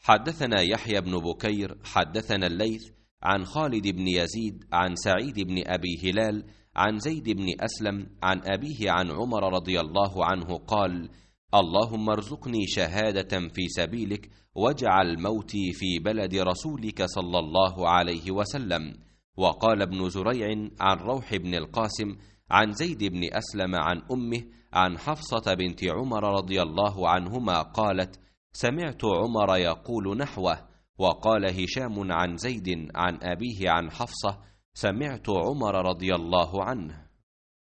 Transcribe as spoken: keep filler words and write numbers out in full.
حدثنا يحيى بن بكير حدثنا الليث عن خالد بن يزيد عن سعيد بن أبي هلال عن زيد بن أسلم عن أبيه عن عمر رضي الله عنه قال: اللهم ارزقني شهادة في سبيلك واجعل موتي في بلد رسولك صلى الله عليه وسلم. وقال ابن زريع عن روح بن القاسم عن زيد بن أسلم عن أمه عن حفصة بنت عمر رضي الله عنهما قالت: سمعت عمر يقول نحوه. وقال هشام عن زيد عن أبيه عن حفصة: سمعت عمر رضي الله عنه.